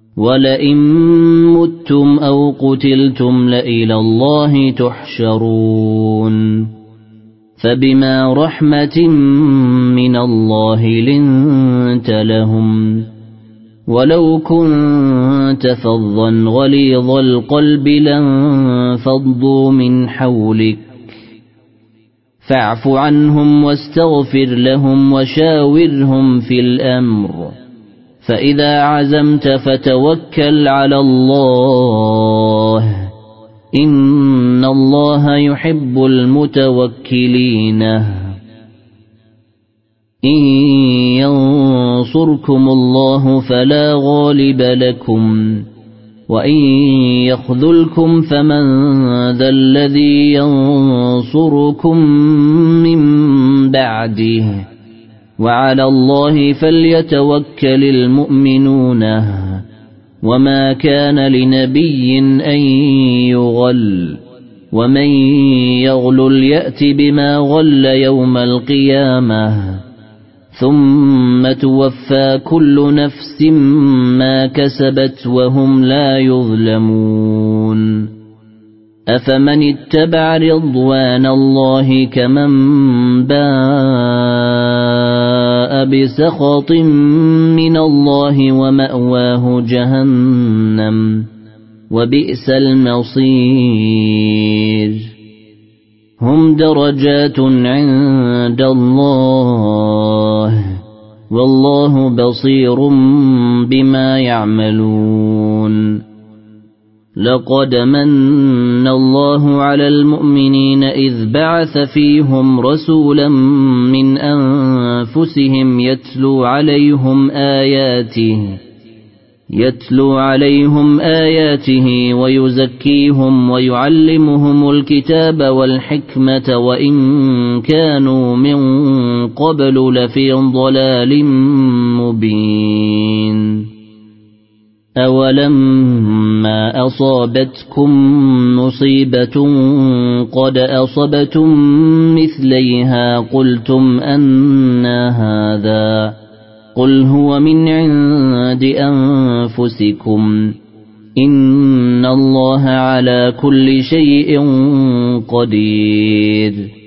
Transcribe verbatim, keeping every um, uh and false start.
ولئن متم أو قتلتم لإلى الله تحشرون فبما رحمة من الله لنت لهم ولو كنت فظا غليظ القلب لانفضوا من حولك فاعف عنهم واستغفر لهم وشاورهم في الأمر فإذا عزمت فتوكل على الله إن الله يحب المتوكلين إن ينصركم الله فلا غالب لكم وإن يخذلكم فمن ذا الذي ينصركم من بعده وعلى الله فليتوكل المؤمنون وما كان لنبي أن يغل ومن يغلل يأت بما غل يوم القيامة ثم توفى كل نفس ما كسبت وهم لا يظلمون أفمن اتبع رضوان الله كمن باء بسخط من الله ومأواه جهنم وبئس المصير هم درجات عند الله والله بصير بما يعملون لقد من الله على المؤمنين إذ بعث فيهم رسولا من أنفسهم يتلو عليهم آياته يتلو عليهم آياته ويزكيهم ويعلمهم الكتاب والحكمة وإن كانوا من قبل لفي ضلال مبين أولما أصابتكم مصيبة قد أصبتم مثليها قلتم أنى هذا قل هو من عند أنفسكم إن الله على كل شيء قدير